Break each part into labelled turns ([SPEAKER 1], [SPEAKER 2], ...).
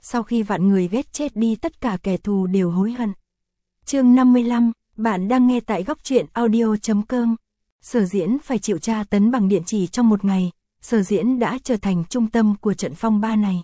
[SPEAKER 1] sau khi vạn người ghét chết đi tất cả kẻ thù đều hối hận. Chương 55, bạn đang nghe tại góc truyện audio.com. Sở Diễn phải chịu tra tấn bằng điện chỉ trong một ngày, Sở Diễn đã trở thành trung tâm của trận phong ba này.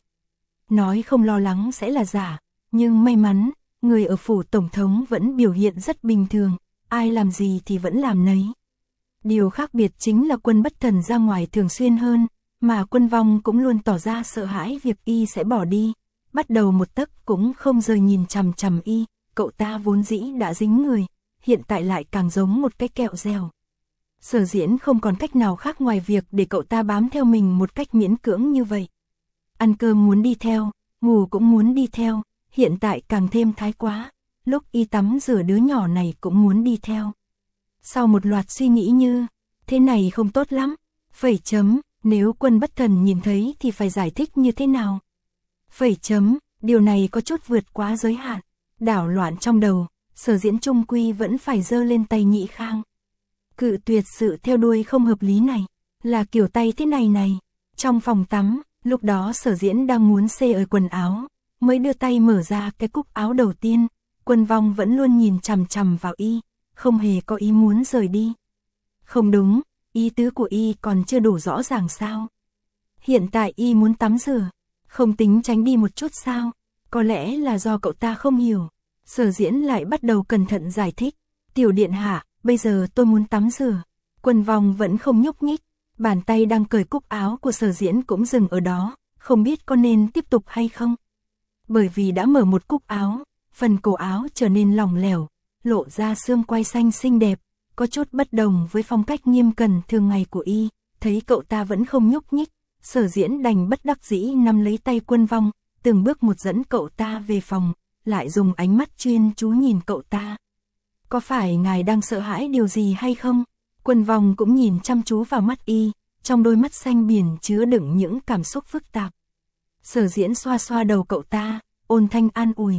[SPEAKER 1] Nói không lo lắng sẽ là giả, nhưng may mắn, người ở phủ tổng thống vẫn biểu hiện rất bình thường, ai làm gì thì vẫn làm nấy. Điều khác biệt chính là Quân Bất Thần ra ngoài thường xuyên hơn, mà Quân Vong cũng luôn tỏ ra sợ hãi việc y sẽ bỏ đi, bắt đầu một tấc cũng không rời nhìn chằm chằm y, cậu ta vốn dĩ đã dính người, hiện tại lại càng giống một cái kẹo dẻo. Sở Diễn không còn cách nào khác ngoài việc để cậu ta bám theo mình một cách miễn cưỡng như vậy. Ăn cơm muốn đi theo, ngủ cũng muốn đi theo, hiện tại càng thêm thái quá, lúc y tắm rửa đứa nhỏ này cũng muốn đi theo. Sau một loạt suy nghĩ như, thế này không tốt lắm, phẩy chấm, nếu Quân Bất Thần nhìn thấy thì phải giải thích như thế nào? Phẩy chấm, điều này có chút vượt quá giới hạn, đảo loạn trong đầu, Sở Diễn chung quy vẫn phải giơ lên tay Nhị Khang. Cự tuyệt sự theo đuôi không hợp lý này, là kiểu tay thế này này. Trong phòng tắm, lúc đó Sở Diễn đang muốn xê ơi quần áo, mới đưa tay mở ra cái cúc áo đầu tiên, Quân Vong vẫn luôn nhìn chằm chằm vào y, không hề có ý muốn rời đi. Không đúng, ý tứ của y còn chưa đủ rõ ràng sao? Hiện tại y muốn tắm rửa, không tính tránh đi một chút sao? Có lẽ là do cậu ta không hiểu. Sở Diễn lại bắt đầu cẩn thận giải thích, tiểu điện hạ, bây giờ tôi muốn tắm rửa. Quân Vong vẫn không nhúc nhích, bàn tay đang cởi cúc áo của Sở Diễn cũng dừng ở đó, không biết có nên tiếp tục hay không. Bởi vì đã mở một cúc áo, phần cổ áo trở nên lỏng lẻo, lộ ra xương quai xanh xinh đẹp, có chút bất đồng với phong cách nghiêm cẩn thường ngày của y. Thấy cậu ta vẫn không nhúc nhích, Sở Diễn đành bất đắc dĩ nắm lấy tay Quân Vong, từng bước một dẫn cậu ta về phòng, lại dùng ánh mắt chuyên chú nhìn cậu ta. Có phải ngài đang sợ hãi điều gì hay không? Quân Vong cũng nhìn chăm chú vào mắt y, trong đôi mắt xanh biển chứa đựng những cảm xúc phức tạp. Sở Diễn xoa xoa đầu cậu ta, ôn thanh an ủi.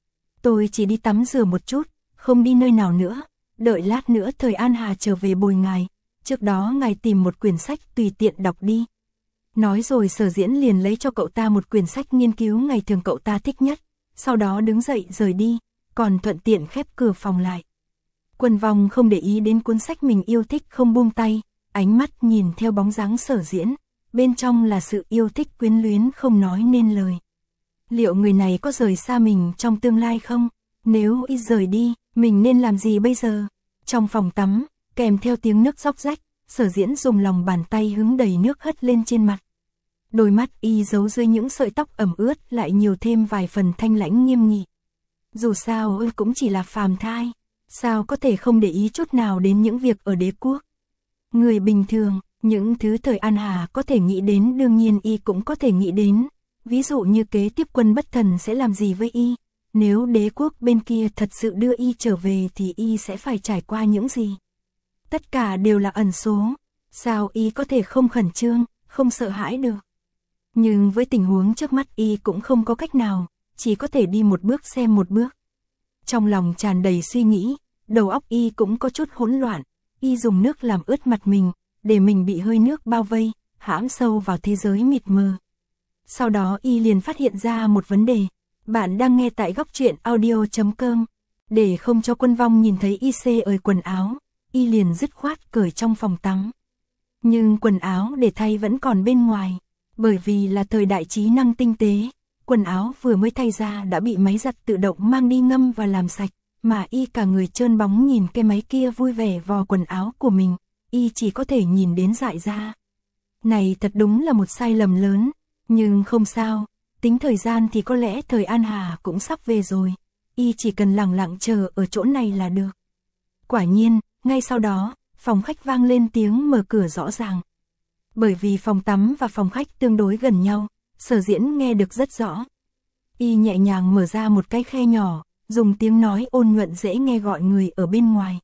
[SPEAKER 1] Tôi chỉ đi tắm rửa một chút, không đi nơi nào nữa, đợi lát nữa Thời An Hà trở về bồi ngài, trước đó ngài tìm một quyển sách tùy tiện đọc đi. Nói rồi Sở Diễn liền lấy cho cậu ta một quyển sách nghiên cứu ngày thường cậu ta thích nhất, sau đó đứng dậy rời đi, còn thuận tiện khép cửa phòng lại. Quân Vong không để ý đến cuốn sách mình yêu thích không buông tay, ánh mắt nhìn theo bóng dáng Sở Diễn, bên trong là sự yêu thích quyến luyến không nói nên lời. Liệu người này có rời xa mình trong tương lai không? Nếu y rời đi, mình nên làm gì bây giờ? Trong phòng tắm, kèm theo tiếng nước róc rách, Sở Diễn dùng lòng bàn tay hứng đầy nước hất lên trên mặt. Đôi mắt y giấu dưới những sợi tóc ẩm ướt lại nhiều thêm vài phần thanh lãnh nghiêm nghị. Dù sao cũng chỉ là phàm thai, sao có thể không để ý chút nào đến những việc ở đế quốc. Người bình thường, những thứ Thời An Hà có thể nghĩ đến đương nhiên y cũng có thể nghĩ đến. Ví dụ như kế tiếp Quân Bất Thần sẽ làm gì với y, nếu đế quốc bên kia thật sự đưa y trở về thì y sẽ phải trải qua những gì. Tất cả đều là ẩn số, sao y có thể không khẩn trương, không sợ hãi được. Nhưng với tình huống trước mắt y cũng không có cách nào, chỉ có thể đi một bước xem một bước. Trong lòng tràn đầy suy nghĩ, đầu óc y cũng có chút hỗn loạn, y dùng nước làm ướt mặt mình, để mình bị hơi nước bao vây, hãm sâu vào thế giới mịt mờ. Sau đó y liền phát hiện ra một vấn đề, bạn đang nghe tại góc truyện audio.com. Để không cho Quân Vong nhìn thấy y xê ơi quần áo, y liền dứt khoát cởi trong phòng tắm. Nhưng quần áo để thay vẫn còn bên ngoài, bởi vì là thời đại trí năng tinh tế, quần áo vừa mới thay ra đã bị máy giặt tự động mang đi ngâm và làm sạch, mà y cả người trơn bóng nhìn cái máy kia vui vẻ vò quần áo của mình, y chỉ có thể nhìn đến dại ra. Này thật đúng là một sai lầm lớn, nhưng không sao, tính thời gian thì có lẽ Thời An Hà cũng sắp về rồi, y chỉ cần lặng lặng chờ ở chỗ này là được. Quả nhiên, ngay sau đó, phòng khách vang lên tiếng mở cửa rõ ràng. Bởi vì phòng tắm và phòng khách tương đối gần nhau, Sở Diễn nghe được rất rõ. Y nhẹ nhàng mở ra một cái khe nhỏ, dùng tiếng nói ôn nhuận dễ nghe gọi người ở bên ngoài.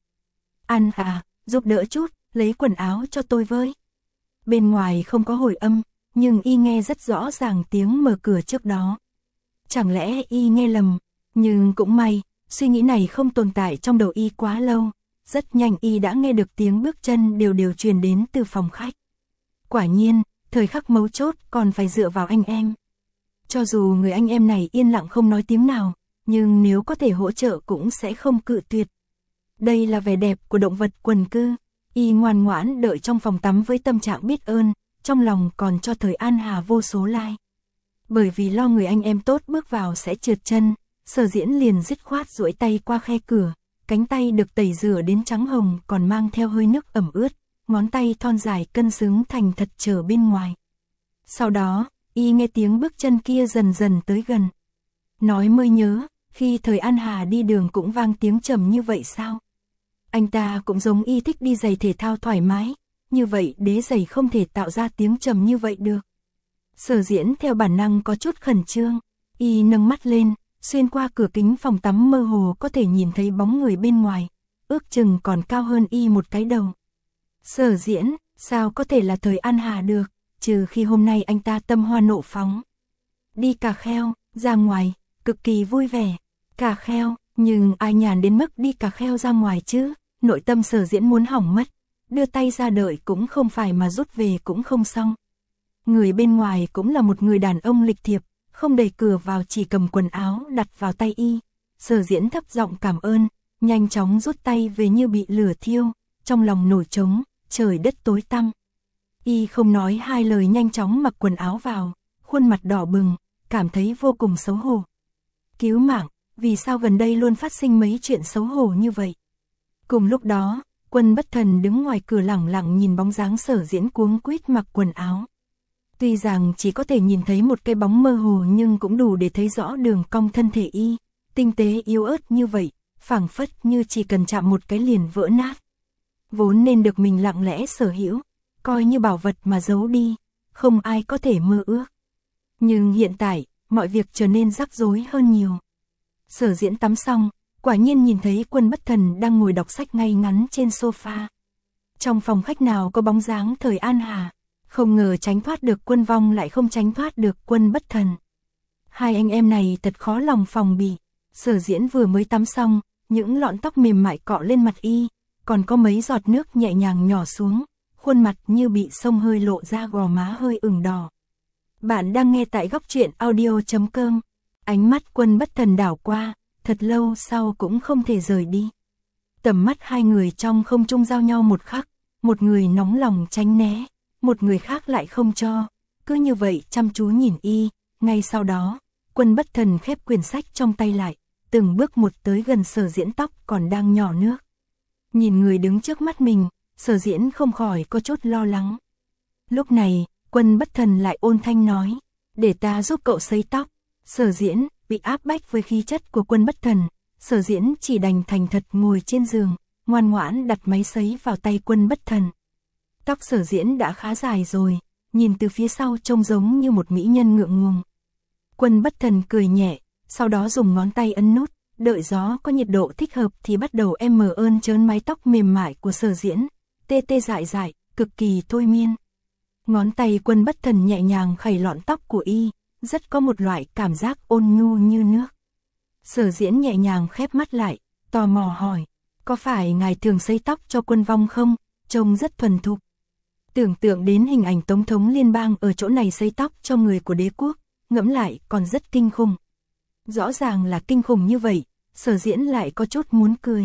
[SPEAKER 1] An Hà, giúp đỡ chút, lấy quần áo cho tôi với. Bên ngoài không có hồi âm, nhưng y nghe rất rõ ràng tiếng mở cửa trước đó. Chẳng lẽ y nghe lầm, nhưng cũng may, suy nghĩ này không tồn tại trong đầu y quá lâu. Rất nhanh y đã nghe được tiếng bước chân đều đều truyền đến từ phòng khách. Quả nhiên, thời khắc mấu chốt còn phải dựa vào anh em. Cho dù người anh em này yên lặng không nói tiếng nào, nhưng nếu có thể hỗ trợ cũng sẽ không cự tuyệt. Đây là vẻ đẹp của động vật quần cư. Y ngoan ngoãn đợi trong phòng tắm với tâm trạng biết ơn, trong lòng còn cho Thời An Hà vô số like. Bởi vì lo người anh em tốt bước vào sẽ trượt chân, Sở Diễn liền dứt khoát duỗi tay qua khe cửa, cánh tay được tẩy rửa đến trắng hồng còn mang theo hơi nước ẩm ướt, ngón tay thon dài cân xứng thành thật trở bên ngoài. Sau đó, y nghe tiếng bước chân kia dần dần tới gần. Nói mới nhớ, khi Thời An Hà đi đường cũng vang tiếng trầm như vậy sao? Anh ta cũng giống y thích đi giày thể thao thoải mái, như vậy đế giày không thể tạo ra tiếng trầm như vậy được. Sở Diễn theo bản năng có chút khẩn trương, y nâng mắt lên, xuyên qua cửa kính phòng tắm mơ hồ có thể nhìn thấy bóng người bên ngoài, ước chừng còn cao hơn y một cái đầu. Sở Diễn, sao có thể là Thời An Hà được, trừ khi hôm nay anh ta tâm hoa nộ phóng. Đi cà kheo, ra ngoài, cực kỳ vui vẻ, cà kheo, nhưng ai nhàn đến mức đi cà kheo ra ngoài chứ, nội tâm Sở Diễn muốn hỏng mất, đưa tay ra đợi cũng không phải mà rút về cũng không xong. Người bên ngoài cũng là một người đàn ông lịch thiệp, không đẩy cửa vào chỉ cầm quần áo đặt vào tay y. Sở Diễn thấp giọng cảm ơn, nhanh chóng rút tay về như bị lửa thiêu, trong lòng nổi trống, trời đất tối tăm. Y không nói hai lời nhanh chóng mặc quần áo vào, khuôn mặt đỏ bừng, cảm thấy vô cùng xấu hổ. Cứu mạng, vì sao gần đây luôn phát sinh mấy chuyện xấu hổ như vậy? Cùng lúc đó, Quân Bất Thần đứng ngoài cửa lẳng lặng nhìn bóng dáng Sở Diễn cuống quýt mặc quần áo. Tuy rằng chỉ có thể nhìn thấy một cái bóng mơ hồ nhưng cũng đủ để thấy rõ đường cong thân thể y, tinh tế yếu ớt như vậy, phảng phất như chỉ cần chạm một cái liền vỡ nát. Vốn nên được mình lặng lẽ sở hữu, coi như bảo vật mà giấu đi, không ai có thể mơ ước. Nhưng hiện tại, mọi việc trở nên rắc rối hơn nhiều. Sở Diễn tắm xong, quả nhiên nhìn thấy Quân Bất Thần đang ngồi đọc sách ngay ngắn trên sofa. Trong phòng khách nào có bóng dáng Thời An Hà, không ngờ tránh thoát được Quân Vong lại không tránh thoát được Quân Bất Thần. Hai anh em này thật khó lòng phòng bị. Sở Diễn vừa mới tắm xong, những lọn tóc mềm mại cọ lên mặt y, còn có mấy giọt nước nhẹ nhàng nhỏ xuống, khuôn mặt như bị xông hơi lộ ra gò má hơi ửng đỏ. Bạn đang nghe tại Góc Truyện Audio.com. Ánh mắt Quân Bất Thần đảo qua, thật lâu sau cũng không thể rời đi. Tầm mắt hai người trong không trung giao nhau một khắc, một người nóng lòng tránh né, một người khác lại không cho, cứ như vậy chăm chú nhìn y. Ngay sau đó, Quân Bất Thần khép quyển sách trong tay lại, từng bước một tới gần Sở Diễn tóc còn đang nhỏ nước. Nhìn người đứng trước mắt mình, Sở Diễn không khỏi có chút lo lắng. Lúc này, Quân Bất Thần lại ôn thanh nói, để ta giúp cậu sấy tóc. Sở Diễn bị áp bách với khí chất của Quân Bất Thần, Sở Diễn chỉ đành thành thật ngồi trên giường, ngoan ngoãn đặt máy sấy vào tay Quân Bất Thần. Tóc Sở Diễn đã khá dài rồi, nhìn từ phía sau trông giống như một mỹ nhân ngượng ngùng. Quân Bất Thần cười nhẹ, sau đó dùng ngón tay ấn nút, đợi gió có nhiệt độ thích hợp thì bắt đầu ơn trớn mái tóc mềm mại của Sở Diễn, tê tê dại dại, cực kỳ thôi miên. Ngón tay Quân Bất Thần nhẹ nhàng khẩy lọn tóc của y, rất có một loại cảm giác ôn nhu như nước. Sở Diễn nhẹ nhàng khép mắt lại, tò mò hỏi, có phải ngài thường sấy tóc cho Quân Vong không? Trông rất thuần thục. Tưởng tượng đến hình ảnh Tổng thống liên bang ở chỗ này sấy tóc cho người của đế quốc, ngẫm lại còn rất kinh khủng. Rõ ràng là kinh khủng như vậy, Sở Diễn lại có chút muốn cười.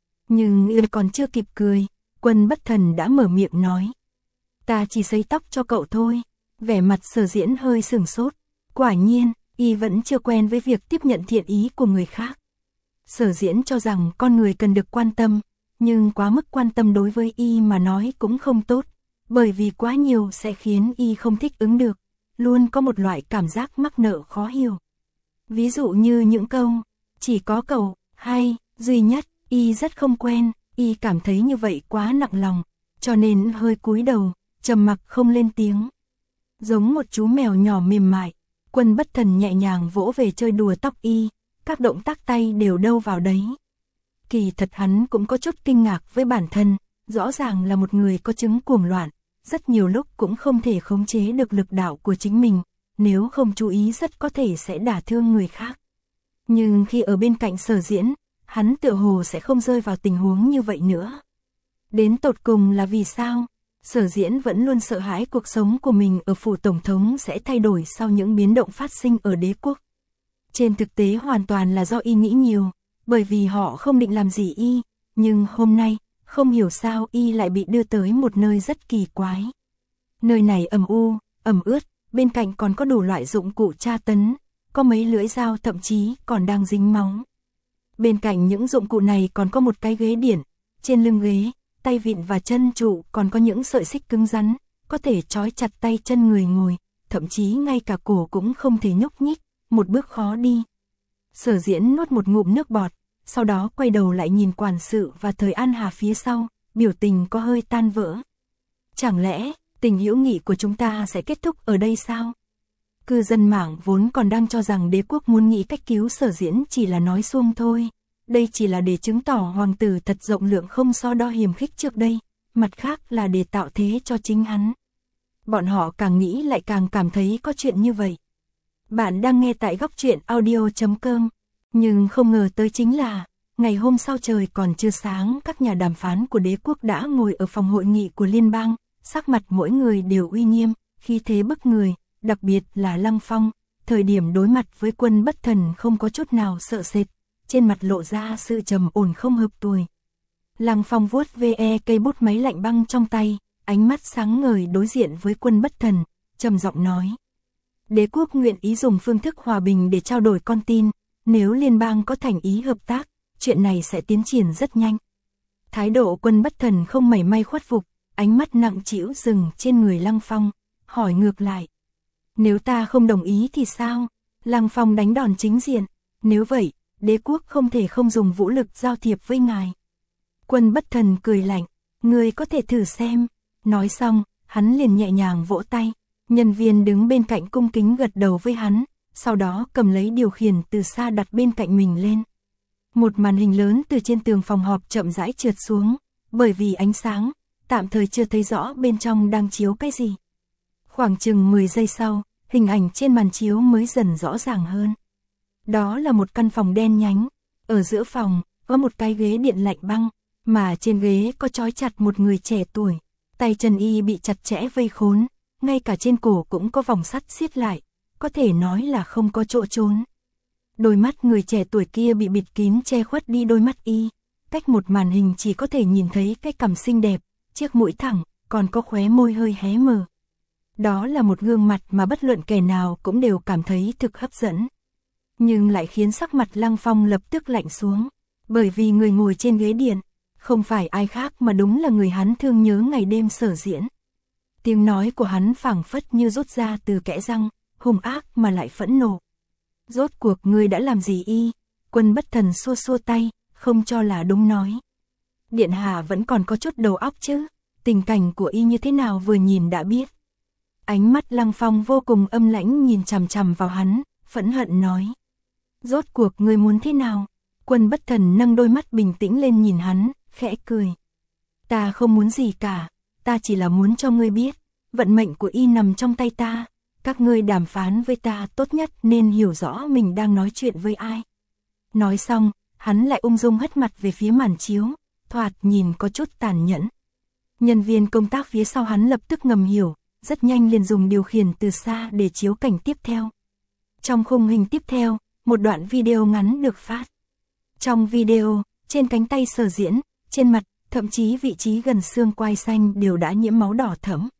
[SPEAKER 1] Nhưng còn chưa kịp cười, Quân Bất Thần đã mở miệng nói, ta chỉ sấy tóc cho cậu thôi. Vẻ mặt Sở Diễn hơi sửng sốt, quả nhiên, y vẫn chưa quen với việc tiếp nhận thiện ý của người khác. Sở Diễn cho rằng con người cần được quan tâm, nhưng quá mức quan tâm đối với y mà nói cũng không tốt, bởi vì quá nhiều sẽ khiến y không thích ứng được, luôn có một loại cảm giác mắc nợ khó hiểu. Ví dụ như những câu, chỉ có cậu, hay, duy nhất, y rất không quen, y cảm thấy như vậy quá nặng lòng, cho nên hơi cúi đầu, trầm mặc không lên tiếng. Giống một chú mèo nhỏ mềm mại, Quân Bất Thần nhẹ nhàng vỗ về chơi đùa tóc y, các động tác tay đều đâu vào đấy. Kỳ thật hắn cũng có chút kinh ngạc với bản thân, rõ ràng là một người có chứng cuồng loạn, rất nhiều lúc cũng không thể khống chế được lực đạo của chính mình, nếu không chú ý rất có thể sẽ đả thương người khác. Nhưng khi ở bên cạnh Sở Diễn, hắn tựa hồ sẽ không rơi vào tình huống như vậy nữa. Đến tột cùng là vì sao? Sở Diễn vẫn luôn sợ hãi cuộc sống của mình ở phủ tổng thống sẽ thay đổi sau những biến động phát sinh ở đế quốc. Trên thực tế hoàn toàn là do y nghĩ nhiều, bởi vì họ không định làm gì y, nhưng hôm nay, không hiểu sao y lại bị đưa tới một nơi rất kỳ quái. Nơi này ẩm u, ẩm ướt, bên cạnh còn có đủ loại dụng cụ tra tấn, có mấy lưỡi dao thậm chí còn đang dính máu. Bên cạnh những dụng cụ này còn có một cái ghế điện, trên lưng ghế, tay vịn và chân trụ còn có những sợi xích cứng rắn, có thể trói chặt tay chân người ngồi, thậm chí ngay cả cổ cũng không thể nhúc nhích, một bước khó đi. Sở Diễn nuốt một ngụm nước bọt, sau đó quay đầu lại nhìn quản sự và Thời An Hà phía sau, biểu tình có hơi tan vỡ. Chẳng lẽ, tình hữu nghị của chúng ta sẽ kết thúc ở đây sao? Cư dân mạng vốn còn đang cho rằng đế quốc muốn nghĩ cách cứu Sở Diễn chỉ là nói suông thôi. Đây chỉ là để chứng tỏ hoàng tử thật rộng lượng không so đo hiềm khích trước đây, mặt khác là để tạo thế cho chính hắn. Bọn họ càng nghĩ lại càng cảm thấy có chuyện như vậy. Bạn đang nghe tại góc truyện audio.com, nhưng không ngờ tới chính là, ngày hôm sau trời còn chưa sáng các nhà đàm phán của đế quốc đã ngồi ở phòng hội nghị của liên bang, sắc mặt mỗi người đều uy nghiêm, khí thế bức người, đặc biệt là Lăng Phong, thời điểm đối mặt với Quân Bất Thần không có chút nào sợ sệt, trên mặt lộ ra sự trầm ổn không hợp tuổi. Lăng Phong vuốt ve cây bút máy lạnh băng trong tay, ánh mắt sáng ngời đối diện với Quân Bất Thần, trầm giọng nói. Đế quốc nguyện ý dùng phương thức hòa bình để trao đổi con tin, nếu liên bang có thành ý hợp tác, chuyện này sẽ tiến triển rất nhanh. Thái độ Quân Bất Thần không mảy may khuất phục, ánh mắt nặng trĩu dừng trên người Lăng Phong, hỏi ngược lại. Nếu ta không đồng ý thì sao? Lăng Phong đánh đòn chính diện, nếu vậy, đế quốc không thể không dùng vũ lực giao thiệp với ngài. Quân Bất Thần cười lạnh, ngươi có thể thử xem. Nói xong, hắn liền nhẹ nhàng vỗ tay, nhân viên đứng bên cạnh cung kính gật đầu với hắn, sau đó cầm lấy điều khiển từ xa đặt bên cạnh mình lên. Một màn hình lớn từ trên tường phòng họp chậm rãi trượt xuống, bởi vì ánh sáng, tạm thời chưa thấy rõ bên trong đang chiếu cái gì. Khoảng chừng 10 giây sau, hình ảnh trên màn chiếu mới dần rõ ràng hơn. Đó là một căn phòng đen nhánh, ở giữa phòng, có một cái ghế điện lạnh băng, mà trên ghế có trói chặt một người trẻ tuổi, tay chân y bị chặt chẽ vây khốn, ngay cả trên cổ cũng có vòng sắt siết lại, có thể nói là không có chỗ trốn. Đôi mắt người trẻ tuổi kia bị bịt kín che khuất đi đôi mắt y, cách một màn hình chỉ có thể nhìn thấy cái cằm xinh đẹp, chiếc mũi thẳng, còn có khóe môi hơi hé mở. Đó là một gương mặt mà bất luận kẻ nào cũng đều cảm thấy thực hấp dẫn. Nhưng lại khiến sắc mặt Lăng Phong lập tức lạnh xuống, bởi vì người ngồi trên ghế điện, không phải ai khác mà đúng là người hắn thương nhớ ngày đêm Sở Diễn. Tiếng nói của hắn phảng phất như rút ra từ kẽ răng, hung ác mà lại phẫn nộ. Rốt cuộc ngươi đã làm gì y? Quân Bất Thần xua xua tay, không cho là đúng nói. Điện hạ vẫn còn có chút đầu óc chứ, tình cảnh của y như thế nào vừa nhìn đã biết. Ánh mắt Lăng Phong vô cùng âm lãnh nhìn chằm chằm vào hắn, phẫn hận nói. Rốt cuộc ngươi muốn thế nào? Quân Bất Thần nâng đôi mắt bình tĩnh lên nhìn hắn, khẽ cười. Ta không muốn gì cả, ta chỉ là muốn cho ngươi biết, vận mệnh của y nằm trong tay ta, các ngươi đàm phán với ta tốt nhất nên hiểu rõ mình đang nói chuyện với ai. Nói xong, hắn lại ung dung hất mặt về phía màn chiếu, thoạt nhìn có chút tàn nhẫn. Nhân viên công tác phía sau hắn lập tức ngầm hiểu, rất nhanh liền dùng điều khiển từ xa để chiếu cảnh tiếp theo. Trong khung hình tiếp theo, một đoạn video ngắn được phát. Trong video, trên cánh tay Sở Diễn, trên mặt, thậm chí vị trí gần xương quai xanh đều đã nhiễm máu đỏ thẫm.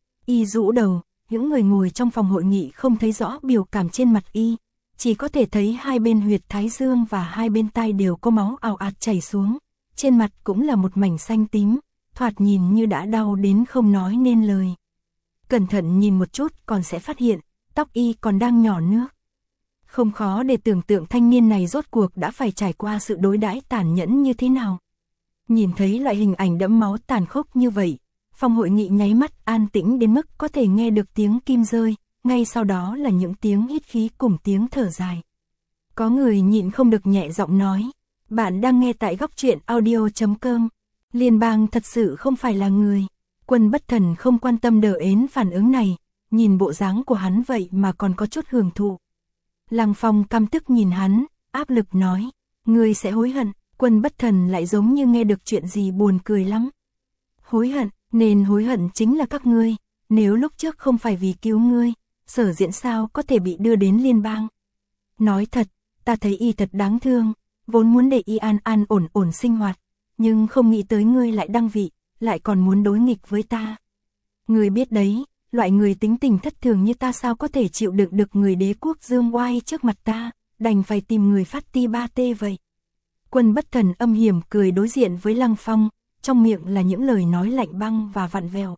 [SPEAKER 1] Y rũ đầu, những người ngồi trong phòng hội nghị không thấy rõ biểu cảm trên mặt y, chỉ có thể thấy hai bên huyệt thái dương và hai bên tai đều có máu ào ạt chảy xuống, trên mặt cũng là một mảnh xanh tím, thoạt nhìn như đã đau đến không nói nên lời. Cẩn thận nhìn một chút còn sẽ phát hiện, tóc y còn đang nhỏ nước. Không khó để tưởng tượng thanh niên này rốt cuộc đã phải trải qua sự đối đãi tàn nhẫn như thế nào. Nhìn thấy loại hình ảnh đẫm máu tàn khốc như vậy, phòng hội nghị nháy mắt an tĩnh đến mức có thể nghe được tiếng kim rơi, ngay sau đó là những tiếng hít khí cùng tiếng thở dài. Có người nhịn không được nhẹ giọng nói, bạn đang nghe tại góc truyện audio.com, liên bang thật sự không phải là người. Quân Bất Thần không quan tâm đờ ến phản ứng này, nhìn bộ dáng của hắn vậy mà còn có chút hưởng thụ. Lăng Phong căm tức nhìn hắn, áp lực nói, ngươi sẽ hối hận. Quân Bất Thần lại giống như nghe được chuyện gì buồn cười lắm. Hối hận, Nên hối hận chính là các ngươi, nếu lúc trước không phải vì cứu ngươi, Sở Diễn sao có thể bị đưa đến liên bang. Nói thật, ta thấy y thật đáng thương, vốn muốn để y an an ổn ổn sinh hoạt, nhưng không nghĩ tới ngươi lại đăng vị, lại còn muốn đối nghịch với ta. Ngươi biết đấy, loại người tính tình thất thường như ta sao có thể chịu đựng được người đế quốc dương oai trước mặt ta, đành phải tìm người phát ti ba tê vậy. Quân Bất Thần âm hiểm cười đối diện với Lăng Phong, trong miệng là những lời nói lạnh băng và vặn vẹo.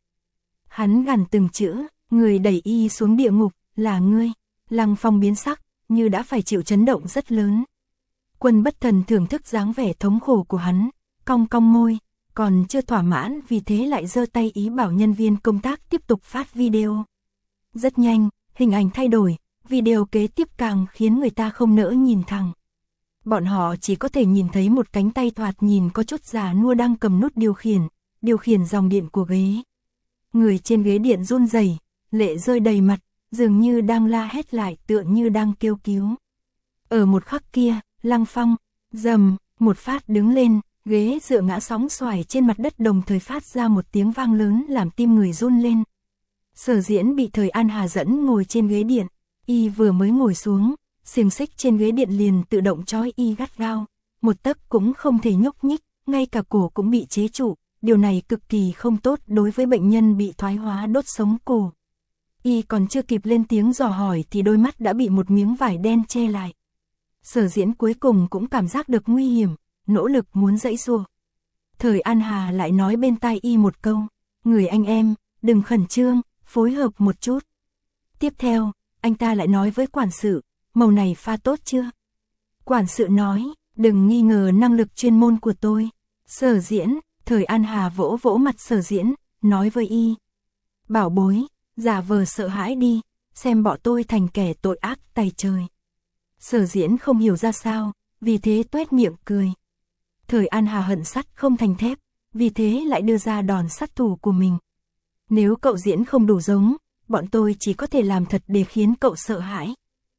[SPEAKER 1] Hắn gằn từng chữ, người đẩy y xuống địa ngục, là ngươi. Lăng Phong biến sắc, như đã phải chịu chấn động rất lớn. Quân Bất Thần thưởng thức dáng vẻ thống khổ của hắn, cong cong môi, còn chưa thỏa mãn vì thế lại giơ tay ý bảo nhân viên công tác tiếp tục phát video. Rất nhanh, hình ảnh thay đổi, video kế tiếp càng khiến người ta không nỡ nhìn thẳng. Bọn họ chỉ có thể nhìn thấy một cánh tay thoạt nhìn có chút già nua đang cầm nút điều khiển dòng điện của ghế. Người trên ghế điện run rẩy, lệ rơi đầy mặt, dường như đang la hét lại tựa như đang kêu cứu. Ở một khắc kia, Lăng Phong, rầm, một phát đứng lên, ghế dựa ngã sóng xoài trên mặt đất đồng thời phát ra một tiếng vang lớn làm tim người run lên. Sở Diễn bị Thời An Hà dẫn ngồi trên ghế điện, y vừa mới ngồi xuống, xiềng xích trên ghế điện liền tự động trói y gắt gao, một tấc cũng không thể nhúc nhích, ngay cả cổ cũng bị chế trụ, điều này cực kỳ không tốt đối với bệnh nhân bị thoái hóa đốt sống cổ. Y còn chưa kịp lên tiếng dò hỏi thì đôi mắt đã bị một miếng vải đen che lại. Sở Diễn cuối cùng cũng cảm giác được nguy hiểm, nỗ lực muốn giãy giụa. Thời An Hà lại nói bên tai y một câu, người anh em, đừng khẩn trương, phối hợp một chút. Tiếp theo, anh ta lại nói với quản sự, màu này pha tốt chưa? Quản sự nói, đừng nghi ngờ năng lực chuyên môn của tôi. Sở Diễn, Thời An Hà vỗ vỗ mặt Sở Diễn, nói với y, bảo bối, giả vờ sợ hãi đi, xem bỏ tôi thành kẻ tội ác tày trời. Sở Diễn không hiểu ra sao, vì thế tuét miệng cười. Thời An Hà hận sắt không thành thép, vì thế lại đưa ra đòn sát thủ của mình. Nếu cậu diễn không đủ giống, bọn tôi chỉ có thể làm thật để khiến cậu sợ hãi.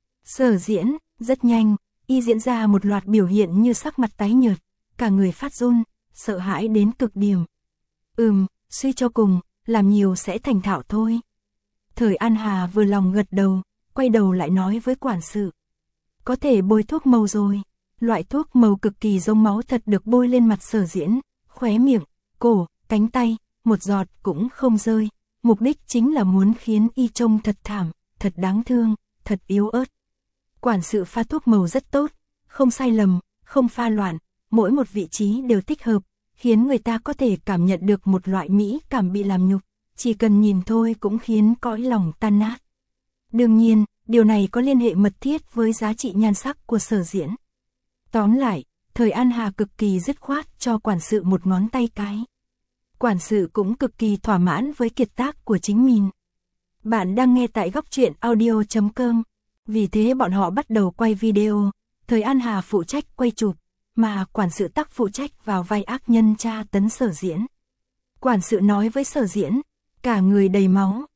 [SPEAKER 1] Sở Diễn, rất nhanh, y diễn ra một loạt biểu hiện như sắc mặt tái nhợt, cả người phát run, sợ hãi đến cực điểm. Suy cho cùng, làm nhiều sẽ thành thạo thôi. Thời An Hà vừa lòng gật đầu, quay đầu lại nói với quản sự. Có thể bôi thuốc màu rồi. Loại thuốc màu cực kỳ giống máu thật được bôi lên mặt Sở Diễn, khóe miệng, cổ, cánh tay, một giọt cũng không rơi. Mục đích chính là muốn khiến y trông thật thảm, thật đáng thương, thật yếu ớt. Quản sự pha thuốc màu rất tốt, không sai lầm, không pha loạn, mỗi một vị trí đều thích hợp, khiến người ta có thể cảm nhận được một loại mỹ cảm bị làm nhục, chỉ cần nhìn thôi cũng khiến cõi lòng tan nát. Đương nhiên, điều này có liên hệ mật thiết với giá trị nhan sắc của Sở Diễn. Tóm lại, Thời An Hà cực kỳ dứt khoát cho quản sự một ngón tay cái. Quản sự cũng cực kỳ thỏa mãn với kiệt tác của chính mình. Bạn đang nghe tại Góc Truyện Audio.com. Vì thế bọn họ bắt đầu quay video, Thời An Hà phụ trách quay chụp, mà quản sự tắc phụ trách vào vai ác nhân tra tấn Sở Diễn. Quản sự nói với Sở Diễn, cả người đầy máu,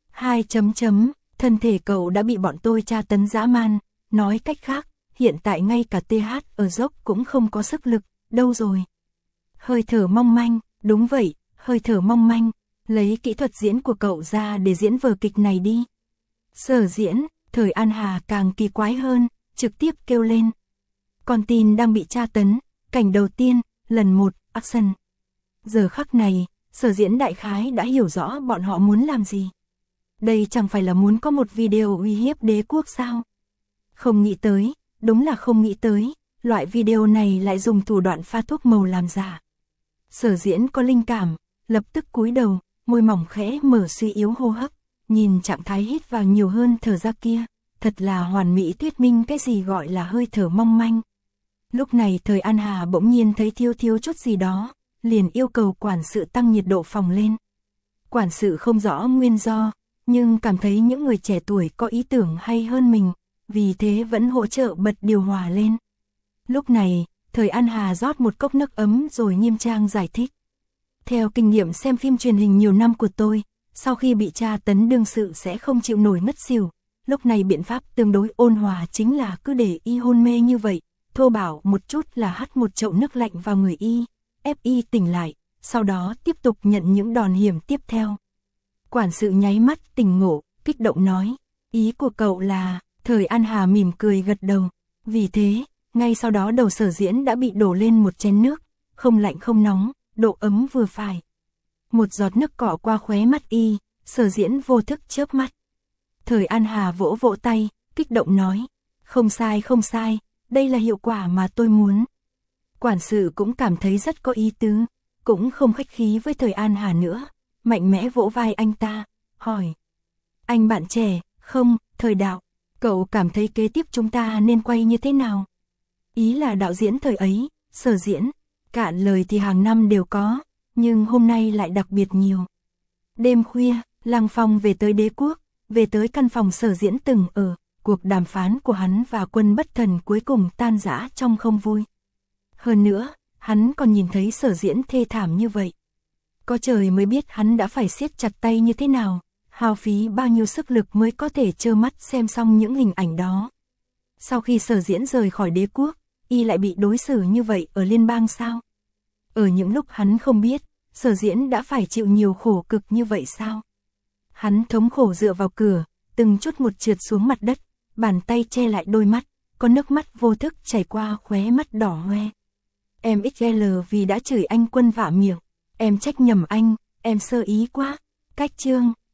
[SPEAKER 1] thân thể cậu đã bị bọn tôi tra tấn dã man, nói cách khác, hiện tại ngay cả TH ở dốc cũng không có sức lực, đâu rồi? Hơi thở mong manh, đúng vậy, hơi thở mong manh, lấy kỹ thuật diễn của cậu ra để diễn vở kịch này đi. Sở Diễn, Thời An Hà càng kỳ quái hơn, trực tiếp kêu lên. Con tin đang bị tra tấn, cảnh đầu tiên, lần 1, action. Giờ khắc này, Sở Diễn đại khái đã hiểu rõ bọn họ muốn làm gì. Đây chẳng phải là muốn có một video uy hiếp đế quốc sao? Không nghĩ tới, đúng là không nghĩ tới, loại video này lại dùng thủ đoạn pha thuốc màu làm giả. Sở Diễn có linh cảm, lập tức cúi đầu, môi mỏng khẽ mở suy yếu hô hấp, nhìn trạng thái hít vào nhiều hơn thở ra kia, thật là hoàn mỹ thuyết minh cái gì gọi là hơi thở mong manh. Lúc này Thời An Hà bỗng nhiên thấy thiếu chút gì đó, liền yêu cầu quản sự tăng nhiệt độ phòng lên. Quản sự không rõ nguyên do, nhưng cảm thấy những người trẻ tuổi có ý tưởng hay hơn mình, vì thế vẫn hỗ trợ bật điều hòa lên. Lúc này, Thời An Hà rót một cốc nước ấm rồi nghiêm trang giải thích. Theo kinh nghiệm xem phim truyền hình nhiều năm của tôi, sau khi bị tra tấn đương sự sẽ không chịu nổi ngất xỉu. Lúc này biện pháp tương đối ôn hòa chính là cứ để y hôn mê như vậy, thô bạo một chút là hắt một chậu nước lạnh vào người y, ép y tỉnh lại, sau đó tiếp tục nhận những đòn hiểm tiếp theo. Quản sự nháy mắt tỉnh ngộ, kích động nói, ý của cậu là, Thời An Hà mỉm cười gật đầu. Vì thế, ngay sau đó đầu Sở Diễn đã bị đổ lên một chén nước, không lạnh không nóng, độ ấm vừa phải. Một giọt nước cọ qua khóe mắt y, Sở Diễn vô thức chớp mắt. Thời An Hà vỗ vỗ tay, kích động nói, không sai, đây là hiệu quả mà tôi muốn. Quản sự cũng cảm thấy rất có ý tứ, cũng không khách khí với Thời An Hà nữa, mạnh mẽ vỗ vai anh ta, hỏi. Anh bạn trẻ, không, Thời đạo, cậu cảm thấy kế tiếp chúng ta nên quay như thế nào? Ý là đạo diễn thời ấy, Sở Diễn, cạn lời thì hàng năm đều có, nhưng hôm nay lại đặc biệt nhiều. Đêm khuya, Lăng Phong về tới Đế Quốc, về tới căn phòng Sở Diễn từng ở, cuộc đàm phán của hắn và Quân Bất Thần cuối cùng tan rã trong không vui. Hơn nữa, hắn còn nhìn thấy Sở Diễn thê thảm như vậy. Có trời mới biết hắn đã phải siết chặt tay như thế nào, hao phí bao nhiêu sức lực mới có thể trơ mắt xem xong những hình ảnh đó. Sau khi Sở Diễn rời khỏi Đế Quốc, y lại bị đối xử như vậy ở liên bang sao? Ở những lúc hắn không biết, Sở Diễn đã phải chịu nhiều khổ cực như vậy sao? Hắn thống khổ dựa vào cửa, từng chút một trượt xuống mặt đất, bàn tay che lại đôi mắt, có nước mắt vô thức chảy qua khóe mắt đỏ hoe. Em XL vì đã chửi anh Quân vạ miệng, em trách nhầm anh, em sơ ý quá. Cách chương